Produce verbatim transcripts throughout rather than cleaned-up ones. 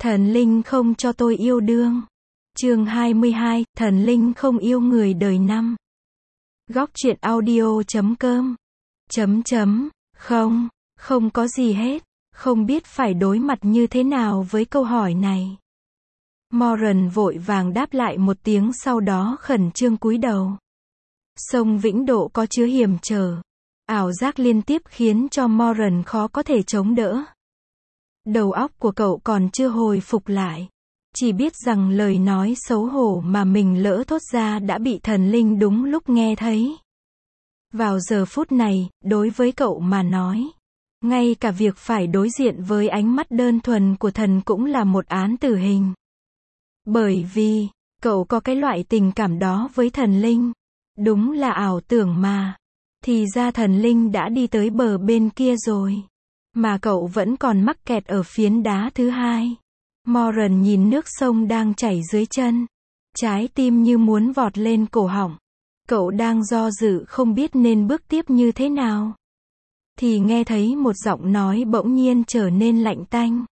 Thần linh không cho tôi yêu đương. Chương hai mươi hai, thần linh không yêu người đời năm. Góc truyện audio chấm com. Chấm chấm, không, không có gì hết, không biết phải đối mặt như thế nào với câu hỏi này. Moran vội vàng đáp lại một tiếng, sau đó khẩn trương cúi đầu. Sông Vĩnh Độ có chứa hiểm trở. Ảo giác liên tiếp khiến cho Moran khó có thể chống đỡ. Đầu óc của cậu còn chưa hồi phục lại. Chỉ biết rằng lời nói xấu hổ mà mình lỡ thốt ra đã bị thần linh đúng lúc nghe thấy. Vào giờ phút này, đối với cậu mà nói, ngay cả việc phải đối diện với ánh mắt đơn thuần của thần cũng là một án tử hình. Bởi vì, cậu có cái loại tình cảm đó với thần linh. Đúng là ảo tưởng mà. Thì ra thần linh đã đi tới bờ bên kia rồi. Mà cậu vẫn còn mắc kẹt ở phiến đá thứ hai. Moran nhìn nước sông đang chảy dưới chân. Trái tim như muốn vọt lên cổ họng. Cậu đang do dự không biết nên bước tiếp như thế nào. Thì nghe thấy một giọng nói bỗng nhiên trở nên lạnh tanh.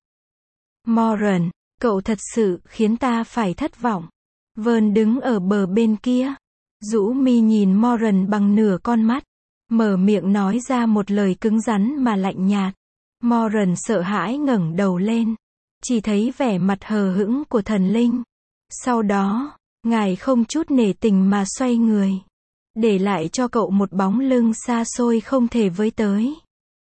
Moran, cậu thật sự khiến ta phải thất vọng. Vern đứng ở bờ bên kia. Rũ mi nhìn Moran bằng nửa con mắt. Mở miệng nói ra một lời cứng rắn mà lạnh nhạt. Moran sợ hãi ngẩng đầu lên. Chỉ thấy vẻ mặt hờ hững của thần linh. Sau đó, ngài không chút nể tình mà xoay người. Để lại cho cậu một bóng lưng xa xôi không thể với tới.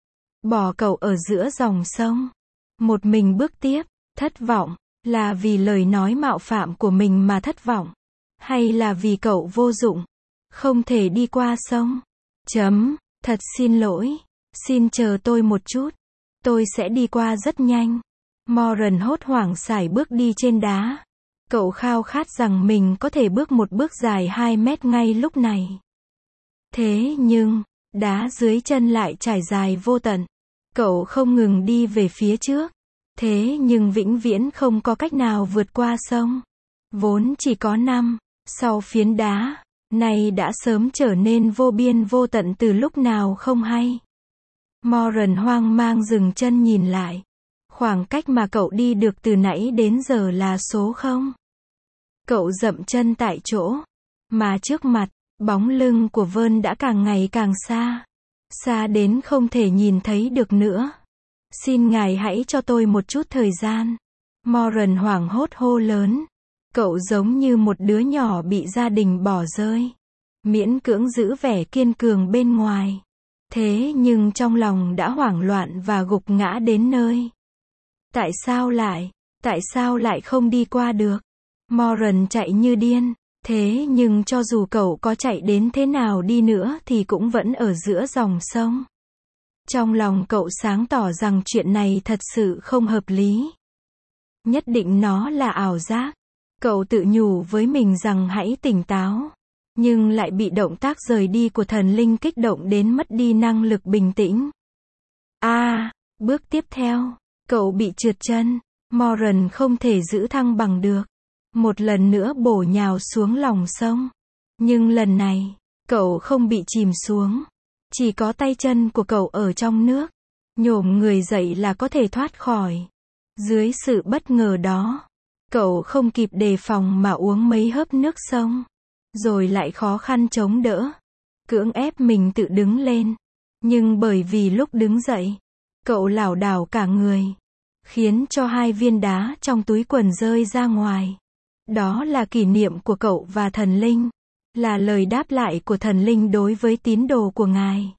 Bỏ cậu ở giữa dòng sông. Một mình bước tiếp. Thất vọng, là vì lời nói mạo phạm của mình mà thất vọng. Hay là vì cậu vô dụng, không thể đi qua sông. Chấm, thật xin lỗi. Xin chờ tôi một chút. Tôi sẽ đi qua rất nhanh. Moran hốt hoảng sải bước đi trên đá. Cậu khao khát rằng mình có thể bước một bước dài hai mét ngay lúc này. Thế nhưng, đá dưới chân lại trải dài vô tận. Cậu không ngừng đi về phía trước. Thế nhưng vĩnh viễn không có cách nào vượt qua sông. Vốn chỉ có năm, sau phiến đá, này đã sớm trở nên vô biên vô tận từ lúc nào không hay. Moran hoang mang dừng chân nhìn lại. Khoảng cách mà cậu đi được từ nãy đến giờ là số không. Cậu dậm chân tại chỗ. Mà trước mặt, bóng lưng của Vern đã càng ngày càng xa. Xa đến không thể nhìn thấy được nữa. Xin ngài hãy cho tôi một chút thời gian. Moran hoảng hốt hô lớn. Cậu giống như một đứa nhỏ bị gia đình bỏ rơi. Miễn cưỡng giữ vẻ kiên cường bên ngoài. Thế nhưng trong lòng đã hoảng loạn và gục ngã đến nơi. Tại sao lại, tại sao lại không đi qua được? Moran chạy như điên. Thế nhưng cho dù cậu có chạy đến thế nào đi nữa thì cũng vẫn ở giữa dòng sông. Trong lòng cậu sáng tỏ rằng chuyện này thật sự không hợp lý. Nhất định nó là ảo giác. Cậu tự nhủ với mình rằng hãy tỉnh táo. Nhưng lại bị động tác rời đi của thần linh kích động đến mất đi năng lực bình tĩnh. A, à, bước tiếp theo, cậu bị trượt chân. Moran không thể giữ thăng bằng được. Một lần nữa bổ nhào xuống lòng sông. Nhưng lần này, cậu không bị chìm xuống. Chỉ có tay chân của cậu ở trong nước. Nhổm người dậy là có thể thoát khỏi. Dưới sự bất ngờ đó, cậu không kịp đề phòng mà uống mấy hớp nước sông. Rồi lại khó khăn chống đỡ. Cưỡng ép mình tự đứng lên. Nhưng bởi vì lúc đứng dậy, cậu lảo đảo cả người. Khiến cho hai viên đá trong túi quần rơi ra ngoài. Đó là kỷ niệm của cậu và thần linh. Là lời đáp lại của thần linh đối với tín đồ của ngài.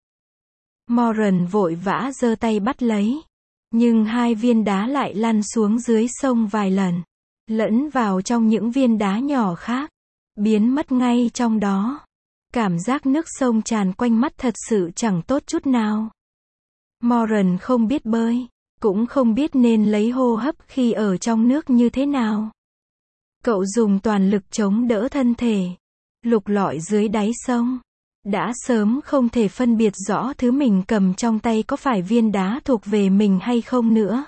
Moran vội vã giơ tay bắt lấy. Nhưng hai viên đá lại lăn xuống dưới sông vài lần. Lẫn vào trong những viên đá nhỏ khác. Biến mất ngay trong đó. Cảm giác nước sông tràn quanh mắt thật sự chẳng tốt chút nào. Moran không biết bơi. Cũng không biết nên lấy hô hấp khi ở trong nước như thế nào. Cậu dùng toàn lực chống đỡ thân thể. Lục lọi dưới đáy sông. Đã sớm không thể phân biệt rõ thứ mình cầm trong tay có phải viên đá thuộc về mình hay không nữa.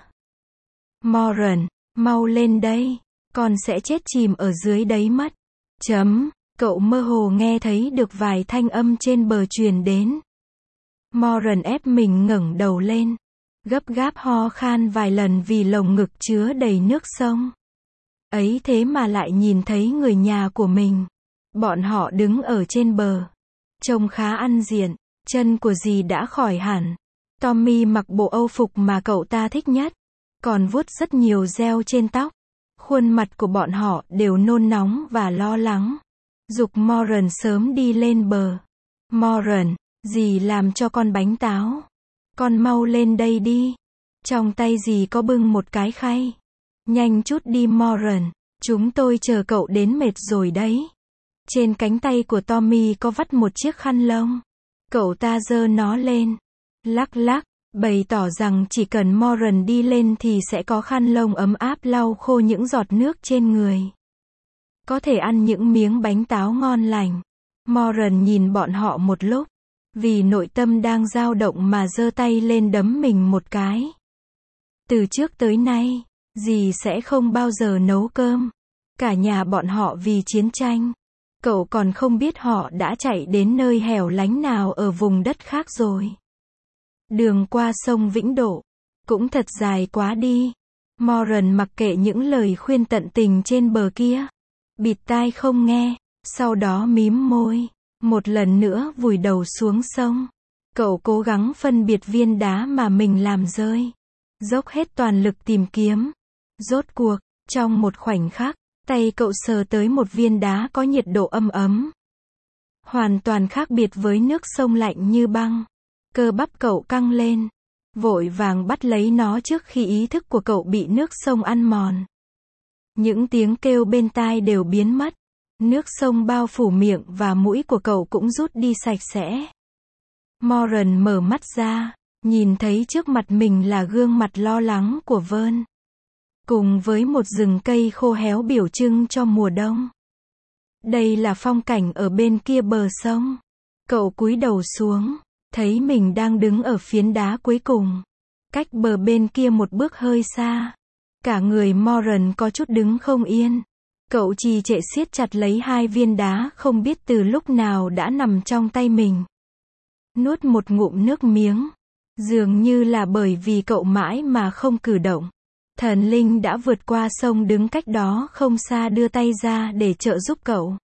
Moran, mau lên đây. Con sẽ chết chìm ở dưới đấy mất. Chấm, cậu mơ hồ nghe thấy được vài thanh âm trên bờ truyền đến. Moran ép mình ngẩng đầu lên. gấp gáp ho khan vài lần vì lồng ngực chứa đầy nước sông. Ấy thế mà lại nhìn thấy người nhà của mình. Bọn họ đứng ở trên bờ. Trông khá ăn diện, chân của dì đã khỏi hẳn. Tommy mặc bộ âu phục mà cậu ta thích nhất, còn vuốt rất nhiều gel trên tóc. Khuôn mặt của bọn họ đều nôn nóng và lo lắng. Giục Moran sớm đi lên bờ. Moran, dì làm cho con bánh táo. Con mau lên đây đi. Trong tay dì có bưng một cái khay. Nhanh chút đi Moran, chúng tôi chờ cậu đến mệt rồi đấy. Trên cánh tay của Tommy có vắt một chiếc khăn lông. Cậu ta giơ nó lên, lắc lắc, bày tỏ rằng chỉ cần Moran đi lên thì sẽ có khăn lông ấm áp lau khô những giọt nước trên người. Có thể ăn những miếng bánh táo ngon lành. Moran nhìn bọn họ một lúc, vì nội tâm đang dao động mà giơ tay lên đấm mình một cái. Từ trước tới nay, dì sẽ không bao giờ nấu cơm. Cả nhà bọn họ vì chiến tranh. Cậu còn không biết họ đã chạy đến nơi hẻo lánh nào ở vùng đất khác rồi. Đường qua sông Vĩnh Độ cũng thật dài quá đi. Moran mặc kệ những lời khuyên tận tình trên bờ kia, bịt tai không nghe, sau đó mím môi, một lần nữa vùi đầu xuống sông. Cậu cố gắng phân biệt viên đá mà mình làm rơi, dốc hết toàn lực tìm kiếm. Rốt cuộc, trong một khoảnh khắc, tay cậu sờ tới một viên đá có nhiệt độ âm ấm. Hoàn toàn khác biệt với nước sông lạnh như băng. Cơ bắp cậu căng lên, vội vàng bắt lấy nó trước khi ý thức của cậu bị nước sông ăn mòn. Những tiếng kêu bên tai đều biến mất. Nước sông bao phủ miệng và mũi của cậu cũng rút đi sạch sẽ. Moran mở mắt ra, nhìn thấy trước mặt mình là gương mặt lo lắng của Vern, cùng với một rừng cây khô héo biểu trưng cho mùa đông. Đây là phong cảnh ở bên kia bờ sông. Cậu cúi đầu xuống, thấy mình đang đứng ở phiến đá cuối cùng, cách bờ bên kia một bước hơi xa. Cả người Moran có chút đứng không yên. Cậu trì trệ siết chặt lấy hai viên đá không biết từ lúc nào đã nằm trong tay mình. Nuốt một ngụm nước miếng. Dường như là bởi vì cậu mãi mà không cử động. Thần linh đã vượt qua sông đứng cách đó không xa đưa tay ra để trợ giúp cậu.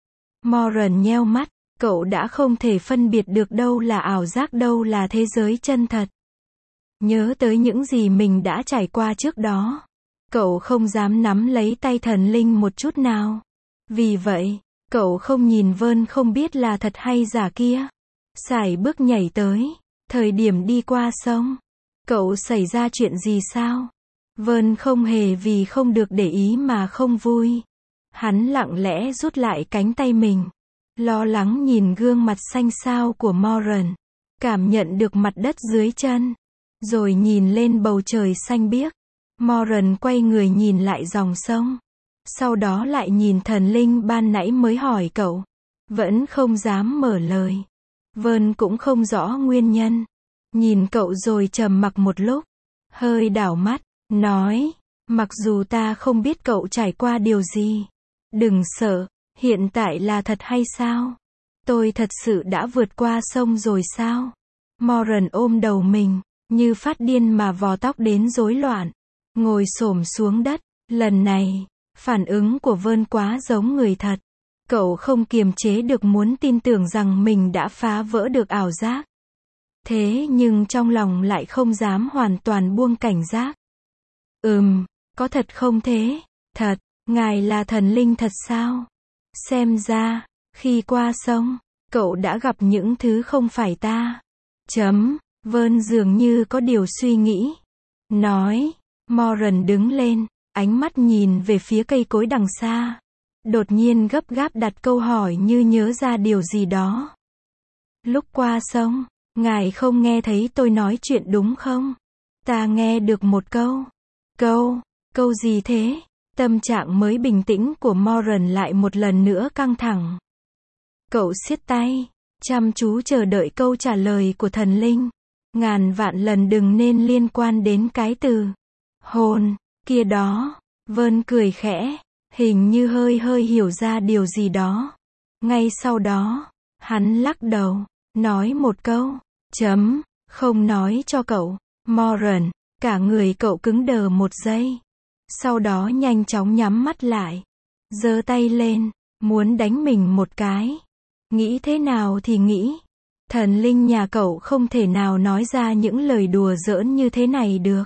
Moran nheo mắt, cậu đã không thể phân biệt được đâu là ảo giác đâu là thế giới chân thật. Nhớ tới những gì mình đã trải qua trước đó. Cậu không dám nắm lấy tay thần linh một chút nào. Vì vậy, cậu không nhìn Vern không biết là thật hay giả kia. Sải bước nhảy tới. Thời điểm đi qua sông. Cậu xảy ra chuyện gì sao? Vern không hề vì không được để ý mà không vui. Hắn lặng lẽ rút lại cánh tay mình. Lo lắng nhìn gương mặt xanh xao của Moran. Cảm nhận được mặt đất dưới chân. Rồi nhìn lên bầu trời xanh biếc. Moran quay người nhìn lại dòng sông. Sau đó lại nhìn thần linh ban nãy mới hỏi cậu. Vẫn không dám mở lời. Vern cũng không rõ nguyên nhân. Nhìn cậu rồi trầm mặc một lúc. Hơi đảo mắt, nói. Mặc dù ta không biết cậu trải qua điều gì. Đừng sợ, hiện tại là thật hay sao? Tôi thật sự đã vượt qua sông rồi sao? Moran ôm đầu mình, như phát điên mà vò tóc đến rối loạn. Ngồi xổm xuống đất. Lần này, phản ứng của Vern quá giống người thật. Cậu không kiềm chế được muốn tin tưởng rằng mình đã phá vỡ được ảo giác. Thế nhưng trong lòng lại không dám hoàn toàn buông cảnh giác. Ừm, có thật không thế? Thật, ngài là thần linh thật sao? Xem ra, khi qua sông, cậu đã gặp những thứ không phải ta. Chấm, Vern dường như có điều suy nghĩ. Nói, Moran đứng lên, ánh mắt nhìn về phía cây cối đằng xa. Đột nhiên gấp gáp đặt câu hỏi như nhớ ra điều gì đó. Lúc qua sông, ngài không nghe thấy tôi nói chuyện đúng không? Ta nghe được một câu. Câu, câu gì thế? Tâm trạng mới bình tĩnh của Moran lại một lần nữa căng thẳng. Cậu siết tay, chăm chú chờ đợi câu trả lời của thần linh. Ngàn vạn lần đừng nên liên quan đến cái từ hồn kia đó. Vern cười khẽ, hình như hơi hơi hiểu ra điều gì đó. Ngay sau đó, hắn lắc đầu, nói một câu, chấm, không nói cho cậu. Moran, cả người cậu cứng đờ một giây. Sau đó nhanh chóng nhắm mắt lại. Giơ tay lên, muốn đánh mình một cái. Nghĩ thế nào thì nghĩ. Thần linh nhà cậu không thể nào nói ra những lời đùa giỡn như thế này được.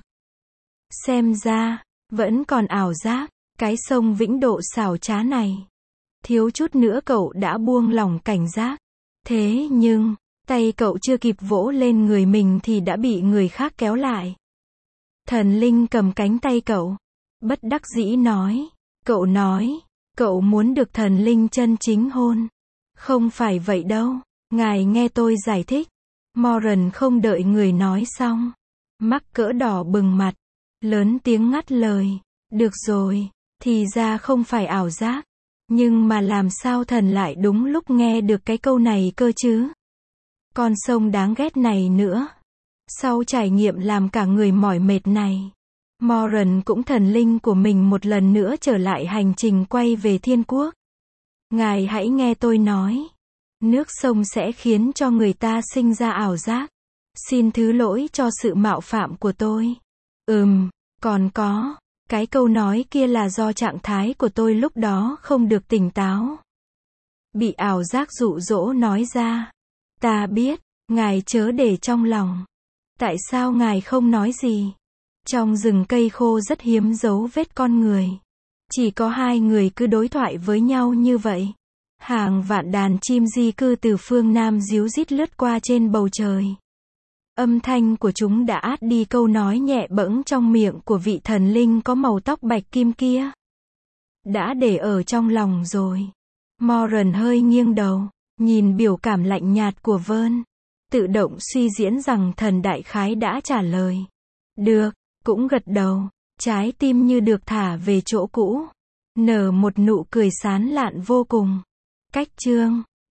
Xem ra, vẫn còn ảo giác, cái sông Vĩnh Độ xảo trá này. Thiếu chút nữa cậu đã buông lỏng cảnh giác. Thế nhưng, tay cậu chưa kịp vỗ lên người mình thì đã bị người khác kéo lại. Thần linh cầm cánh tay cậu. Bất đắc dĩ nói. Cậu nói, cậu muốn được thần linh chân chính hôn. Không phải vậy đâu. Ngài nghe tôi giải thích. Moran không đợi người nói xong. Mắc cỡ đỏ bừng mặt. Lớn tiếng ngắt lời. Được rồi, thì ra không phải ảo giác. Nhưng mà làm sao thần lại đúng lúc nghe được cái câu này cơ chứ? Con sông đáng ghét này nữa. Sau trải nghiệm làm cả người mỏi mệt này, Moran cũng thần linh của mình một lần nữa trở lại hành trình quay về thiên quốc. Ngài hãy nghe tôi nói. Nước sông sẽ khiến cho người ta sinh ra ảo giác. Xin thứ lỗi cho sự mạo phạm của tôi. Ừm, còn có, cái câu nói kia là do trạng thái của tôi lúc đó không được tỉnh táo. Bị ảo giác dụ dỗ nói ra. Ta biết, ngài chớ để trong lòng. Tại sao ngài không nói gì? Trong rừng cây khô rất hiếm dấu vết con người. Chỉ có hai người cứ đối thoại với nhau như vậy. Hàng vạn đàn chim di cư từ phương Nam ríu rít lướt qua trên bầu trời. Âm thanh của chúng đã át đi câu nói nhẹ bẫng trong miệng của vị thần linh có màu tóc bạch kim kia. Đã để ở trong lòng rồi. Moran hơi nghiêng đầu, nhìn biểu cảm lạnh nhạt của Vern. Tự động suy diễn rằng thần đại khái đã trả lời. Được, cũng gật đầu, trái tim như được thả về chỗ cũ. Nở một nụ cười sán lạn vô cùng. Cách chương